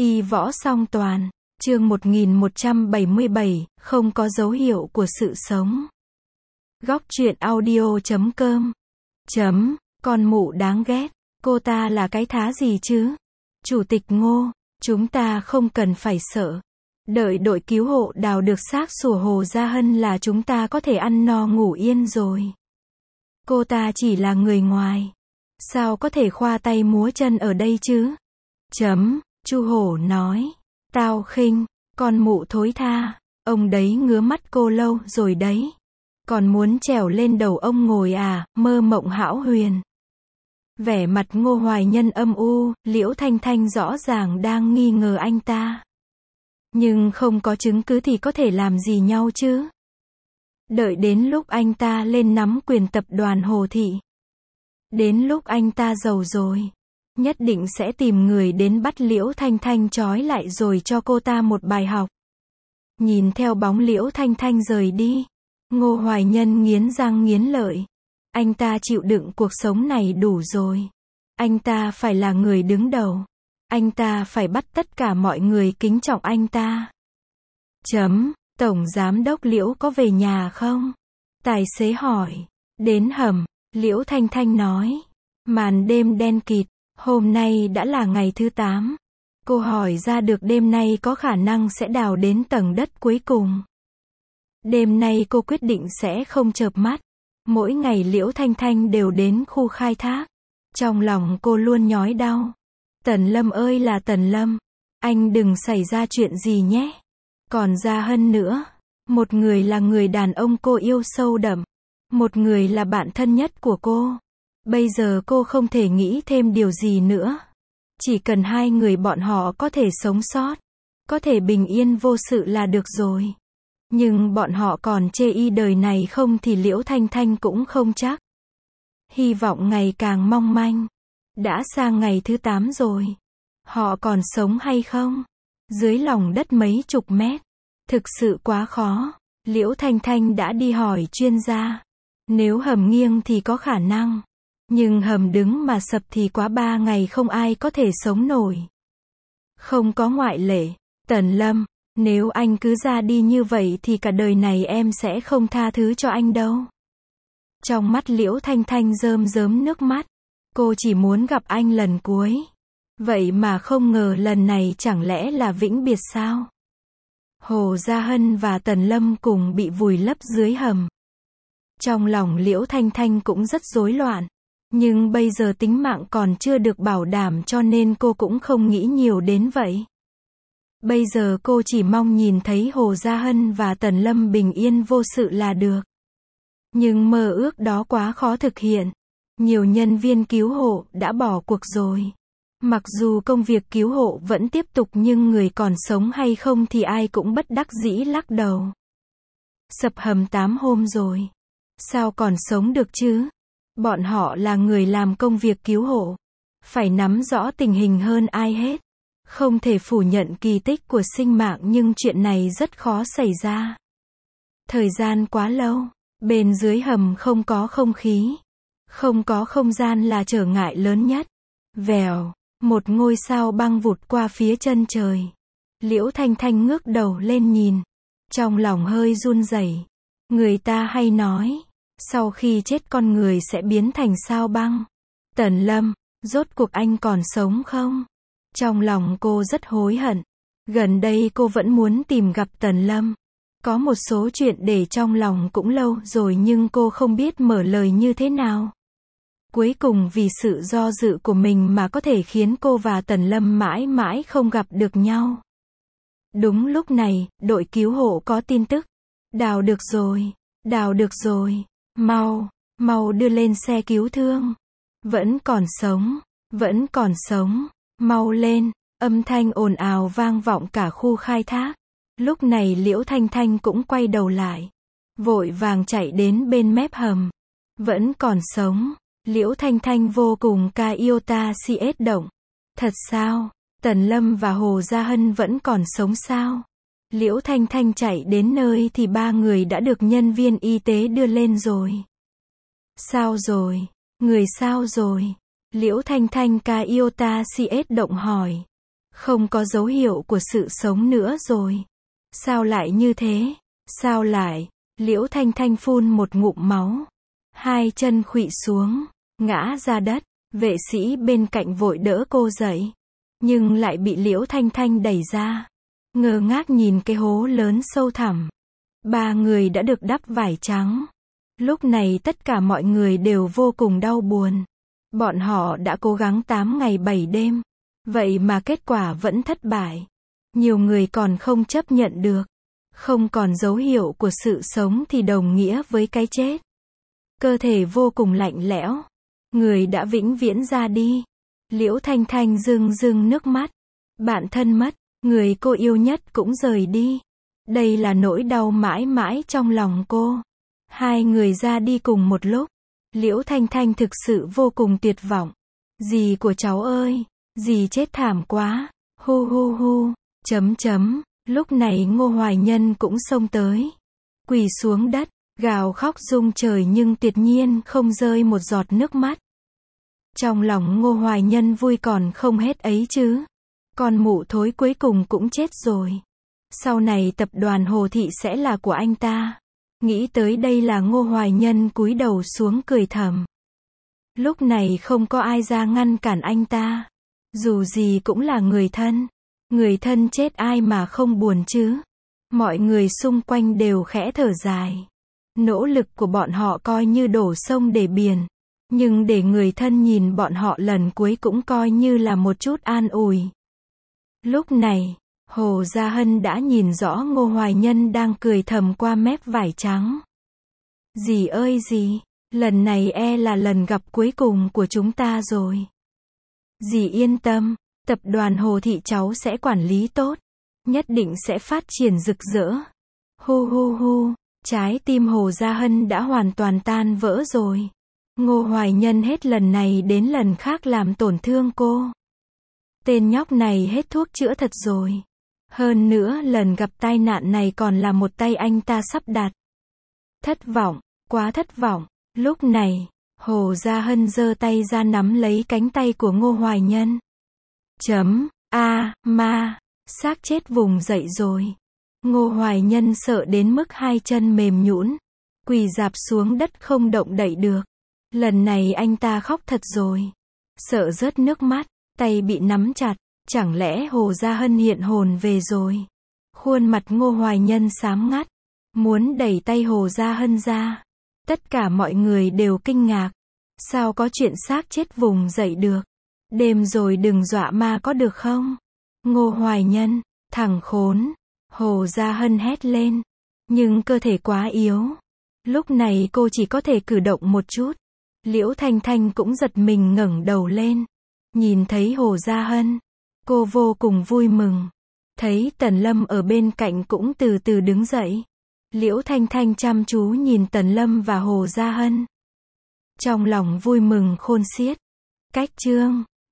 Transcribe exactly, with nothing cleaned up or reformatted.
Y võ song toàn, chương một nghìn một trăm bảy mươi bảy, không có dấu hiệu của sự sống. Góc truyện audio chấm com. Chấm, con mụ đáng ghét, cô ta là cái thá gì chứ? Chủ tịch Ngô, chúng ta không cần phải sợ. Đợi đội cứu hộ đào được xác của Hồ Gia Hân là chúng ta có thể ăn no ngủ yên rồi. Cô ta chỉ là người ngoài. Sao có thể khoa tay múa chân ở đây chứ? Chấm, Chu Hổ nói. Tao khinh, con mụ thối tha, ông đấy ngứa mắt cô lâu rồi đấy. Còn muốn trèo lên đầu ông ngồi à, mơ mộng hão huyền. Vẻ mặt Ngô Hoài Nhân âm u, Liễu Thanh Thanh rõ ràng đang nghi ngờ anh ta. Nhưng không có chứng cứ thì có thể làm gì nhau chứ? Đợi đến lúc anh ta lên nắm quyền tập đoàn Hồ Thị. Đến lúc anh ta giàu rồi, nhất định sẽ tìm người đến bắt Liễu Thanh Thanh trói lại rồi cho cô ta một bài học. Nhìn theo bóng Liễu Thanh Thanh rời đi, Ngô Hoài Nhân nghiến răng nghiến lợi. Anh ta chịu đựng cuộc sống này đủ rồi. Anh ta phải là người đứng đầu. Anh ta phải bắt tất cả mọi người kính trọng anh ta. Chấm, Tổng Giám đốc Liễu có về nhà không? Tài xế hỏi. Đến hầm, Liễu Thanh Thanh nói. Màn đêm đen kịt, hôm nay đã là ngày thứ tám. Cô hỏi ra được đêm nay có khả năng sẽ đào đến tầng đất cuối cùng. Đêm nay cô quyết định sẽ không chợp mắt. Mỗi ngày Liễu Thanh Thanh đều đến khu khai thác. Trong lòng cô luôn nhói đau. Tần Lâm ơi là Tần Lâm, anh đừng xảy ra chuyện gì nhé. Còn Gia Hân nữa, một người là người đàn ông cô yêu sâu đậm, một người là bạn thân nhất của cô. Bây giờ cô không thể nghĩ thêm điều gì nữa. Chỉ cần hai người bọn họ có thể sống sót, có thể bình yên vô sự là được rồi. Nhưng bọn họ còn chê y đời này không thì Liễu Thanh Thanh cũng không chắc. Hy vọng ngày càng mong manh. Đã sang ngày thứ tám rồi. Họ còn sống hay không? Dưới lòng đất mấy chục mét. Thực sự quá khó. Liễu Thanh Thanh đã đi hỏi chuyên gia. Nếu hầm nghiêng thì có khả năng. Nhưng hầm đứng mà sập thì quá ba ngày không ai có thể sống nổi. Không có ngoại lệ. Tần Lâm, nếu anh cứ ra đi như vậy thì cả đời này em sẽ không tha thứ cho anh đâu. Trong mắt Liễu Thanh Thanh rơm rớm nước mắt. Cô chỉ muốn gặp anh lần cuối. Vậy mà không ngờ lần này chẳng lẽ là vĩnh biệt sao? Hồ Gia Hân và Tần Lâm cùng bị vùi lấp dưới hầm. Trong lòng Liễu Thanh Thanh cũng rất rối loạn. Nhưng bây giờ tính mạng còn chưa được bảo đảm cho nên cô cũng không nghĩ nhiều đến vậy. Bây giờ cô chỉ mong nhìn thấy Hồ Gia Hân và Tần Lâm bình yên vô sự là được. Nhưng mơ ước đó quá khó thực hiện. Nhiều nhân viên cứu hộ đã bỏ cuộc rồi. Mặc dù công việc cứu hộ vẫn tiếp tục nhưng người còn sống hay không thì ai cũng bất đắc dĩ lắc đầu. Sập hầm tám hôm rồi. Sao còn sống được chứ? Bọn họ là người làm công việc cứu hộ. Phải nắm rõ tình hình hơn ai hết. Không thể phủ nhận kỳ tích của sinh mạng nhưng chuyện này rất khó xảy ra. Thời gian quá lâu. Bên dưới hầm không có không khí. Không có không gian là trở ngại lớn nhất. Vèo, một ngôi sao băng vụt qua phía chân trời. Liễu Thanh Thanh ngước đầu lên nhìn. Trong lòng hơi run rẩy. Người ta hay nói, sau khi chết con người sẽ biến thành sao băng. Tần Lâm, rốt cuộc anh còn sống không? Trong lòng cô rất hối hận. Gần đây cô vẫn muốn tìm gặp Tần Lâm. Có một số chuyện để trong lòng cũng lâu rồi nhưng cô không biết mở lời như thế nào. Cuối cùng vì sự do dự của mình mà có thể khiến cô và Tần Lâm mãi mãi không gặp được nhau. Đúng lúc này, đội cứu hộ có tin tức. Đào được rồi, đào được rồi, mau, mau đưa lên xe cứu thương. Vẫn còn sống, vẫn còn sống, mau lên, âm thanh ồn ào vang vọng cả khu khai thác. Lúc này Liễu Thanh Thanh cũng quay đầu lại. Vội vàng chạy đến bên mép hầm. Vẫn còn sống. Liễu Thanh Thanh vô cùng ca yêu ta si ết động. Thật sao? Tần Lâm và Hồ Gia Hân vẫn còn sống sao? Liễu Thanh Thanh chạy đến nơi thì ba người đã được nhân viên y tế đưa lên rồi. Sao rồi? Người sao rồi? Liễu Thanh Thanh ca yêu ta si ết động hỏi. Không có dấu hiệu của sự sống nữa rồi. Sao lại như thế? Sao lại? Liễu Thanh Thanh phun một ngụm máu. Hai chân khuỵu xuống, ngã ra đất. Vệ sĩ bên cạnh vội đỡ cô dậy. Nhưng lại bị Liễu Thanh Thanh đẩy ra. Ngơ ngác nhìn cái hố lớn sâu thẳm. Ba người đã được đắp vải trắng. Lúc này tất cả mọi người đều vô cùng đau buồn. Bọn họ đã cố gắng tám ngày bảy đêm. Vậy mà kết quả vẫn thất bại. Nhiều người còn không chấp nhận được. Không còn dấu hiệu của sự sống thì đồng nghĩa với cái chết. Cơ thể vô cùng lạnh lẽo. Người đã vĩnh viễn ra đi. Liễu Thanh Thanh rưng rưng nước mắt. Bạn thân mất, người cô yêu nhất cũng rời đi. Đây là nỗi đau mãi mãi trong lòng cô. Hai người ra đi cùng một lúc. Liễu Thanh Thanh thực sự vô cùng tuyệt vọng. Dì của cháu ơi, dì chết thảm quá. Hu hu hu, chấm chấm. Lúc này Ngô Hoài Nhân cũng xông tới. Quỳ xuống đất, gào khóc rung trời nhưng tuyệt nhiên không rơi một giọt nước mắt. Trong lòng Ngô Hoài Nhân vui còn không hết ấy chứ. Con mụ thối cuối cùng cũng chết rồi. Sau này tập đoàn Hồ Thị sẽ là của anh ta. Nghĩ tới đây là Ngô Hoài Nhân cúi đầu xuống cười thầm. Lúc này không có ai ra ngăn cản anh ta. Dù gì cũng là người thân. Người thân chết ai mà không buồn chứ. Mọi người xung quanh đều khẽ thở dài. Nỗ lực của bọn họ coi như đổ sông để biển. Nhưng để người thân nhìn bọn họ lần cuối cũng coi như là một chút an ủi. Lúc này, Hồ Gia Hân đã nhìn rõ Ngô Hoài Nhân đang cười thầm qua mép vải trắng. Dì ơi dì, lần này e là lần gặp cuối cùng của chúng ta rồi. Dì yên tâm, tập đoàn Hồ Thị cháu sẽ quản lý tốt. Nhất định sẽ phát triển rực rỡ. Hu hu hu, trái tim Hồ Gia Hân đã hoàn toàn tan vỡ rồi. Ngô Hoài Nhân hết lần này đến lần khác làm tổn thương cô. Tên nhóc này hết thuốc chữa thật rồi. Hơn nữa lần gặp tai nạn này còn là một tay anh ta sắp đặt. Thất vọng, quá thất vọng. Lúc này, Hồ Gia Hân giơ tay ra nắm lấy cánh tay của Ngô Hoài Nhân. Chấm, a, ma, xác chết vùng dậy rồi. Ngô Hoài Nhân sợ đến mức hai chân mềm nhũn, quỳ rạp xuống đất không động đậy được. Lần này anh ta khóc thật rồi. Sợ rớt nước mắt, tay bị nắm chặt. Chẳng lẽ Hồ Gia Hân hiện hồn về rồi? Khuôn mặt Ngô Hoài Nhân xám ngắt. Muốn đẩy tay Hồ Gia Hân ra. Tất cả mọi người đều kinh ngạc. Sao có chuyện xác chết vùng dậy được? Đêm rồi đừng dọa ma có được không? Ngô Hoài Nhân, thằng khốn. Hồ Gia Hân hét lên. Nhưng cơ thể quá yếu. Lúc này cô chỉ có thể cử động một chút. Liễu Thanh Thanh cũng giật mình ngẩng đầu lên. Nhìn thấy Hồ Gia Hân. Cô vô cùng vui mừng. Thấy Tần Lâm ở bên cạnh cũng từ từ đứng dậy. Liễu Thanh Thanh chăm chú nhìn Tần Lâm và Hồ Gia Hân. Trong lòng vui mừng khôn xiết. Cách chương